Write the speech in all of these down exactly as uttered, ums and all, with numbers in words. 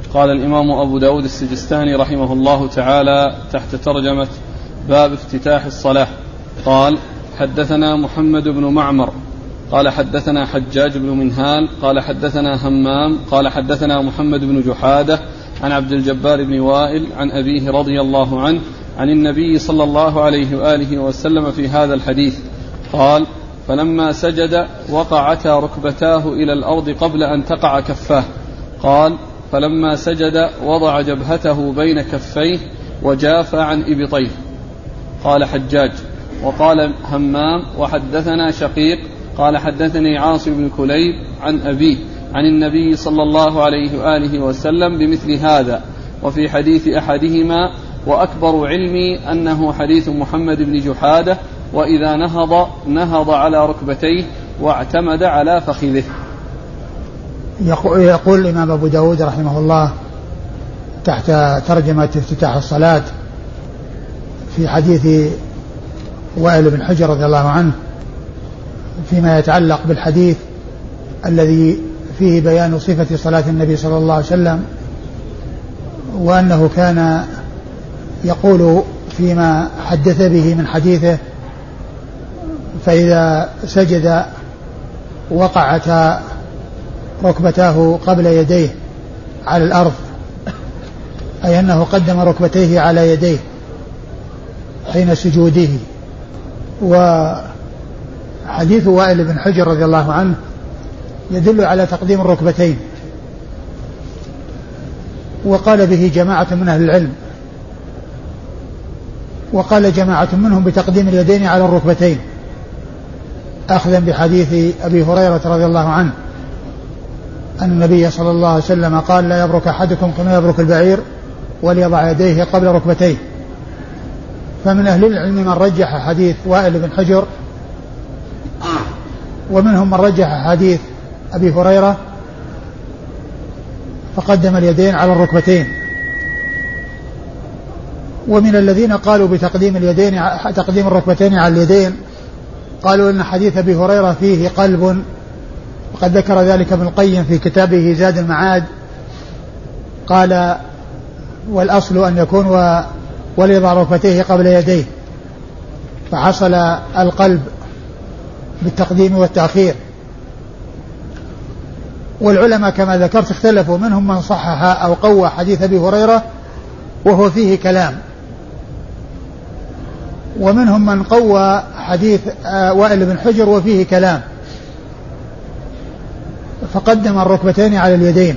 قال الإمام أبو داود السجستاني رحمه الله تعالى تحت ترجمة باب افتتاح الصلاة قال: حدثنا محمد بن معمر قال حدثنا حجاج بن منهال قال حدثنا همام قال حدثنا محمد بن جحادة عن عبد الجبار بن وائل عن أبيه رضي الله عنه عن النبي صلى الله عليه وآله وسلم في هذا الحديث قال: فلما سجد وقعتا ركبتاه إلى الأرض قبل أن تقع كفاه. قال: فلما سجد وضع جبهته بين كفيه وجاف عن إبطيه. قال حجاج: وقال همام وحدثنا شقيق قال حدثني عاصم بن كليب عن أبيه عن النبي صلى الله عليه وآله وسلم بمثل هذا، وفي حديث أحدهما وأكبر علمي أنه حديث محمد بن جحادة، وإذا نهض نهض على ركبتيه واعتمد على فخذه. يقول الإمام أبو داود رحمه الله تحت ترجمة افتتاح الصلاة في حديث وائل بن حجر رضي الله عنه فيما يتعلق بالحديث الذي فيه بيان صفة صلاة النبي صلى الله عليه وسلم، وأنه كان يقول فيما حدث به من حديثه: فإذا سجد وقعتا ركبتاه قبل يديه على الأرض، أي أنه قدم ركبتيه على يديه حين سجوده. وحديث وائل بن حجر رضي الله عنه يدل على تقديم الركبتين، وقال به جماعة من أهل العلم، وقال جماعة منهم بتقديم اليدين على الركبتين أخذا بحديث أبي هريرة رضي الله عنه أن النبي صلى الله عليه وسلم قال: لا يبرك أحدكم كما يبرك البعير وليضع يديه قبل ركبتيه. فمن أهل العلم من رجح حديث وائل بن حجر، ومنهم من رجح حديث أبي هريرة فقدم اليدين على الركبتين. ومن الذين قالوا بتقديم اليدين تقديم الركبتين على اليدين قالوا إن حديث أبي هريرة فيه قلب، وقد ذكر ذلك ابن القيم في كتابه زاد المعاد. قال: والأصل أن يكون و وليضع ركبتيه قبل يديه، فحصل القلب بالتقديم والتأخير. والعلماء كما ذكرت اختلفوا، منهم من صحح أو قوى حديث أبي هريرة وهو فيه كلام، ومنهم من قوى حديث وائل بن حجر وفيه كلام، فقدم الركبتين على اليدين.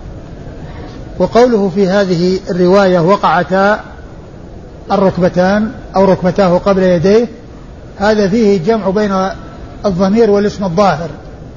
وقوله في هذه الرواية وقعتا الركبتان أو ركبتاه قبل يديه، هذا فيه جمع بين الضمير والاسم الظاهر،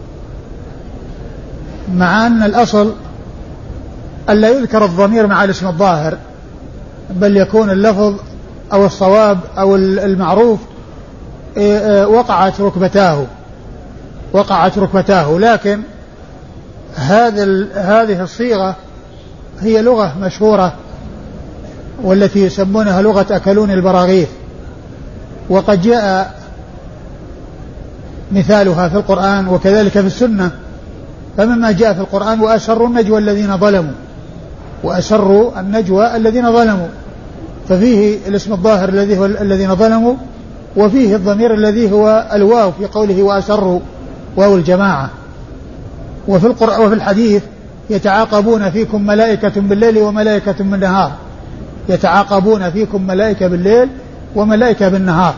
مع أن الأصل ألا يذكر الضمير مع الاسم الظاهر، بل يكون اللفظ أو الصواب أو المعروف وقعت ركبتاه وقعت ركبتاه لكن هذا هذه الصيغة هي لغة مشهورة، والتي يسمونها لغة أكلون البراغيث، وقد جاء مثالها في القرآن وكذلك في السنة. فمما جاء في القرآن: وأسروا النجوى الذين ظلموا، وأسروا النجوى الذين ظلموا، ففيه الاسم الظاهر الذي هو الذين ظلموا، وفيه الضمير الذي هو الواو في قوله وأسروا واو الجماعة. وفي القرآن وفي الحديث: يتعاقبون فيكم ملائكة بالليل وملائكة بالنهار، يتعاقبون فيكم ملائكة بالليل وملائكة بالنهار.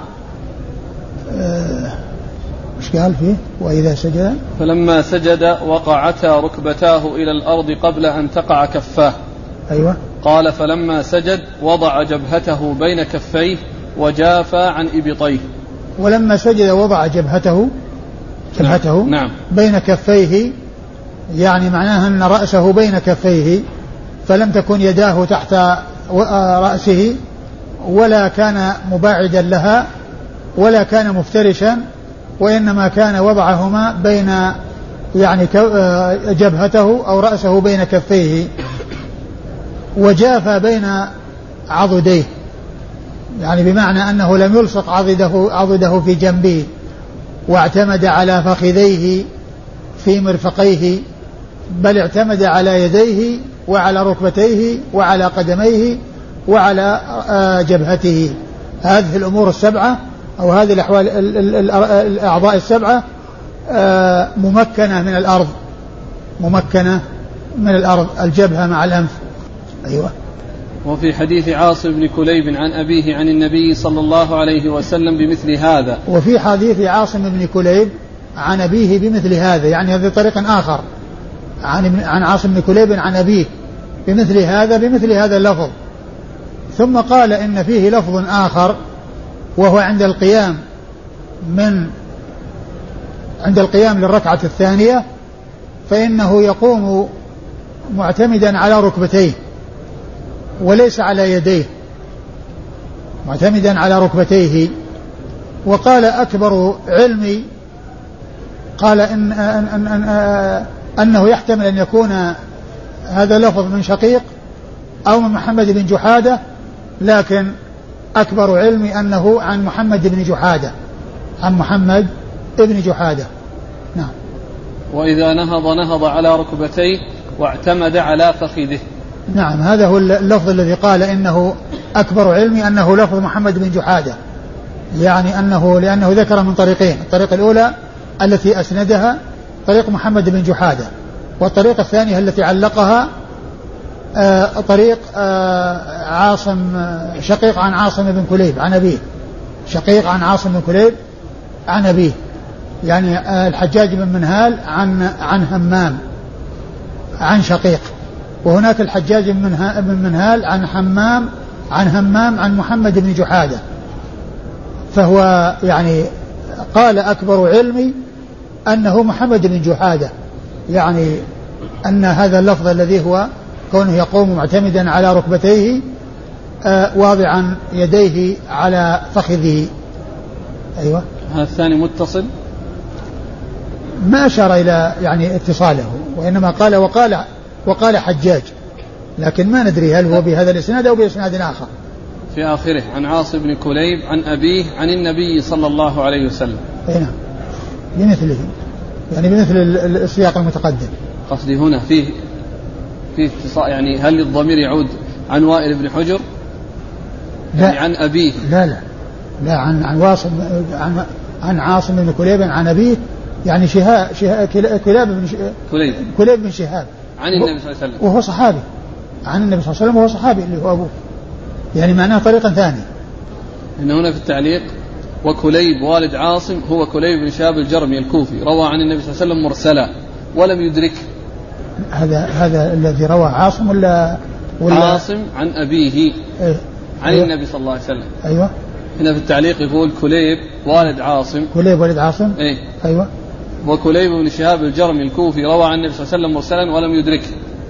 مش قال فيه وإذا سجد فلما سجد وقعتا ركبتاه إلى الأرض قبل أن تقع كفاه. أيوة. قال: فلما سجد وضع جبهته بين كفيه وجافى عن إبطيه. ولما سجد وضع جبهته جبهته نعم. بين كفيه، يعني معناها أن رأسه بين كفيه، فلم تكن يداه تحت رأسه، ولا كان مباعدا لها، ولا كان مفترشا، وإنما كان وضعهما بين يعني جبهته أو رأسه بين كفيه، وجاف بين عضديه، يعني بمعنى أنه لم يلصق عضده, عضده في جنبه، واعتمد على فخذيه في مرفقيه، بل اعتمد على يديه وعلى ركبتيه وعلى قدميه وعلى جبهته. هذه الأمور السبعة أو هذه الأحوال الأعضاء السبعة ممكنة من الأرض، ممكنة من الأرض، الجبهة مع الأنف. أيوة. وفي حديث عاصم بن كليب عن أبيه عن النبي صلى الله عليه وسلم بمثل هذا. وفي حديث عاصم بن كليب عن أبيه بمثل هذا، يعني هذا طريق آخر عن عن عاصم بن كليب عن أبيه بمثل هذا بمثل هذا اللفظ. ثم قال إن فيه لفظ آخر وهو عند القيام من عند القيام للركعة الثانية فإنه يقوم معتمدا على ركبتيه وليس على يديه، معتمدا على ركبتيه. وقال أكبر علمي قال إن أن أن أن أنه يحتمل أن يكون هذا لفظ من شقيق أو من محمد بن جحادة، لكن أكبر علمي أنه عن محمد بن جحادة، عن محمد بن جحادة. نعم. وإذا نهض نهض على ركبتيه واعتمد على فخذه. نعم، هذا هو اللفظ الذي قال إنه أكبر علمي أنه لفظ محمد بن جحادة، يعني أنه لأنه ذكر من طريقين، الطريقة الأولى التي أسندها طريق محمد بن جحادة، والطريقة الثانية التي علقها آه طريق آه عاصم آه شقيق عن عاصم بن كليب عن أبيه، شقيق عن عاصم بن كليب عن أبيه، يعني آه الحجاج بن منهال عن عن همام عن شقيق، وهناك الحجاج بن منهال عن حمام عن همام عن محمد بن جحادة. فهو يعني قال أكبر علمي أنه محمد بن جحادة، يعني أن هذا اللفظ الذي هو كونه يقوم معتمدا على ركبتيه آه واضعا يديه على فخذه. أيوة. هذا الثاني متصل، ما أشار إلى يعني اتصاله، وإنما قال وقال وقال حجاج، لكن ما ندري هل هو بهذا الإسناد أو بإسناد آخر. في آخره عن عاصم بن كليب عن أبيه عن النبي صلى الله عليه وسلم. نعم، بمثله، يعني بمثل السياق المتقدم. قصدي هنا فيه فيه اتصال، يعني هل الضمير يعود عن وائل بن حجر؟ لا، يعني عن أبيه. لا لا لا عن عن واصل عن عن عاصم بن كليب عن أبيه، يعني شهاب شهاب كلاب بن كليب كليب بن شهاب عن النبي صلى الله عليه وسلم، وهو صحابي، عن النبي صلى الله عليه وسلم وهو صحابي اللي هو أبوه، يعني معناه طريقا ثاني. إن هنا في التعليق وكليب والد عاصم هو كليب بن شهاب الجرمي الكوفي، روى عن النبي صلى الله عليه وسلم مرسلا ولم يدرك. هذا هذا الذي روى عاصم ولا, ولا عاصم عن أبيه إيه؟ عن أيوة. النبي صلى الله عليه وسلم. أيوة. هنا في التعليق يقول كليب والد عاصم، كليب والد عاصم. إيه؟ أيوة. وكليب بن شهاب الجرمي الكوفي روى عن النبي صلى الله عليه وسلم مرسلا ولم يدرك.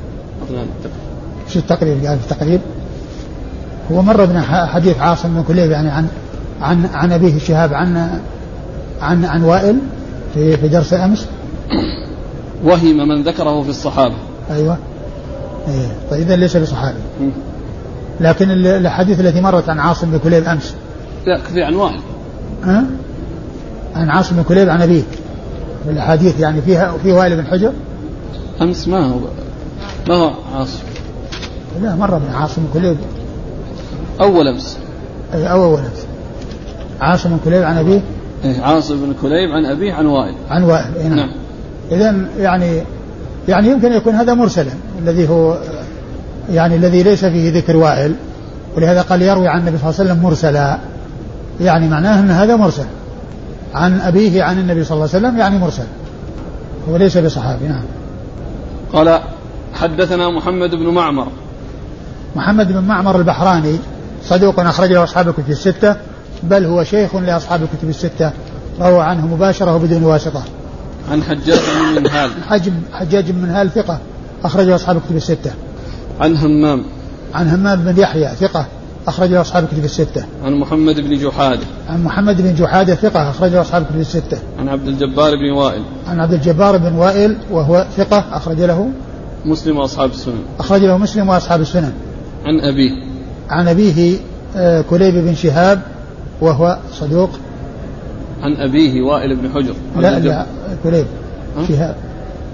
شو التقريب؟ قال في التقريب هو مر بنا حديث عاصم بن كليب يعني عن عن عن أبيه شهاب عن عن عن وائل في في درس أمس. وهم من ذكره في الصحابة. أيوة. إيه. طيب إذا ليس بصحابي، لكن الحديث التي مرت عن عاصم بن كليب أمس لا كثير عن وائل. ها؟ عن عاصم بن كليب عن أبيه الأحاديث يعني فيها في وائل بن حجر. أمس ما هو ما هو عاصم، لا مرة من عاصم بن كليب أول أمس. أي أول أمس عاصم بن كليب عن أبيه. إيه عاصم بن كليب عن أبيه عن وائل. عن وائل. إيه نعم. نعم. إذن يعني يعني يمكن يكون هذا مرسلا الذي هو يعني الذي ليس فيه ذكر وائل، ولهذا قال يروي عن النبي صلى الله عليه وسلم مرسلا، يعني معناه أن هذا مرسل عن أبيه عن النبي صلى الله عليه وسلم، يعني مرسل هو ليس بصحابي. نعم. قال حدثنا محمد بن معمر. محمد بن معمر البحراني صدوق أخرج له أصحاب الكتب الستة، بل هو شيخ لأصحاب الكتب الستة، روى عنه مباشرة وبدون واسطة. عن حجاج بن منهال. حجم حجاج بن منهال ثقة أخرج له أصحاب الكتب الستة. عن همام. عن همام بن يحيى ثقة أخرج له أصحاب الكتب الستة. عن محمد بن جحادة. عن محمد بن جحادة ثقة أخرج له أصحاب الكتب الستة. عن عبد الجبار بن وائل. عن عبد الجبار بن وائل وهو ثقة أخرج له مسلم وأصحاب السنن. أخرج له مسلم وأصحاب السنن. عن أبيه. عن أبيه آه كليب بن شهاب وهو صدوق. عن أبيه وائل بن حجر. لا لا كليب شهاب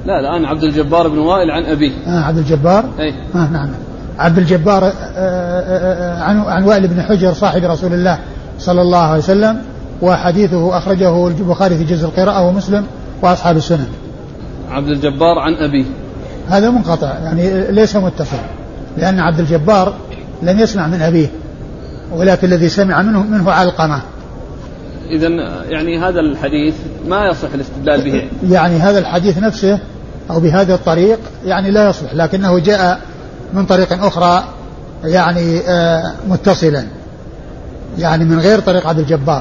لا الآن عبد الجبار بن وائل عن أبيه. آه عبد الجبار أي آه نعم عبد الجبار آه آه عن عن وائل بن حجر صاحب رسول الله صلى الله عليه وسلم، وحديثه أخرجه البخاري في جزء القراءة ومسلم وأصحاب السنن. عبد الجبار عن أبيه هذا منقطع يعني ليس متصل، لأن عبد الجبار لم يسمع من أبيه، ولكن الذي سمع منه منه علقمة. إذن يعني هذا الحديث ما يصح الاستدلال به، يعني هذا الحديث نفسه أو بهذا الطريق يعني لا يصلح، لكنه جاء من طريق أخرى يعني آه متصلا، يعني من غير طريق عبد الجبار،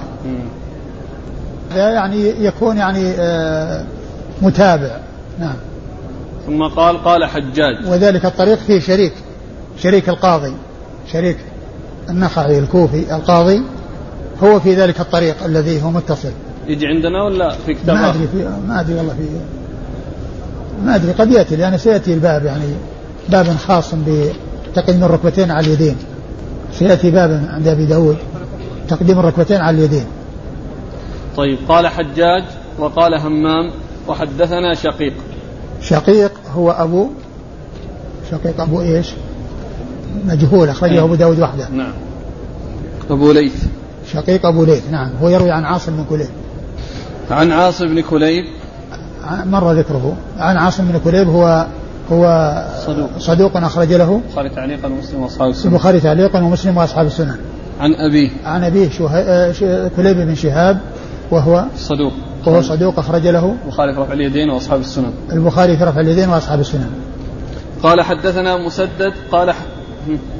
يعني يكون يعني آه متابع. نعم. ثم قال قال حجاج، وذلك الطريق فيه شريك شريك القاضي شريك النخعي الكوفي القاضي، هو في ذلك الطريق الذي هو متصل. يجي عندنا ولا في كتاب؟ ما أدري في ما أدري والله في ما أدري قد يأتي، لأن سيأتي الباب يعني باب خاص بتقديم الركبتين على اليدين، سيأتي باب عند أبي داود تقديم الركبتين على اليدين. طيب قال حجاج وقال همام وحدثنا شقيق. شقيق هو أبو شقيق أبو إيش؟ مجهول، أخرجه أبو داود وحده. نعم. أبو ليث. شقيق أبو ليث نعم، هو يروي عن عاصم بن كليب. عن عاصم بن كليب مر ذكره. عن عاصم بن كليب هو هو صدوق, صدوق أخرج له البخاري تعليقا ومسلم وأصحاب السنن. البخاري تعليقا ومسلم وأصحاب السنن. عن أبيه عن أبيه كليب بن شهاب وهو صدوق وهو صدوق أخرج له البخاري في رفع اليدين وأصحاب السنن. البخاري في رفع اليدين وأصحاب السنن. قال حدثنا مسدد قال ح...